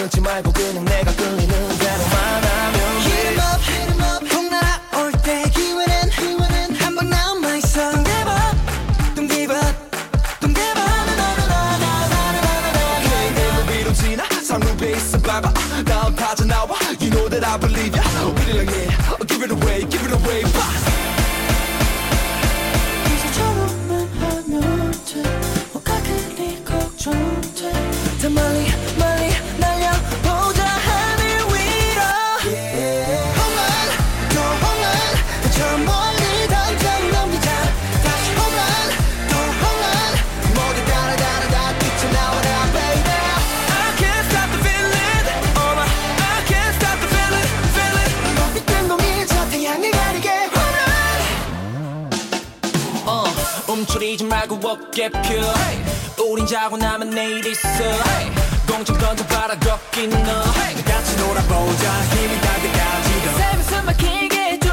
끊지 말고 그냥 내가 끌리는 대로만 하면 돼. Hit 'em up 통 날아올 때 기회는 한 번 남아있어. Don't give up Don't give up Don't give up 그래 내 위로 지나 상륙에 있어 밟아 다음 타자 나와 You know that I believe ya We like it Give it away Give it away 이제처럼만 하면 돼 뭐가 그리 걱정돼. 더 멀리 날려보자 하늘 위로. 홈런 또 홈런 저 멀리 당장 넘기자. 다시 홈런 또 홈런 모두 따라 뛰쳐나와라 baby. I can't stop the feeling Oh my I can't stop the feeling 빛뜬 공이 저 태양을 가리게 움츠리지 말고 어깨 펴 우린 자고 나면 내일 있어 공중 던져봐라 걷긴 너 같이 놀아보자 힘이 닿을 때까지 세면 숨 막히게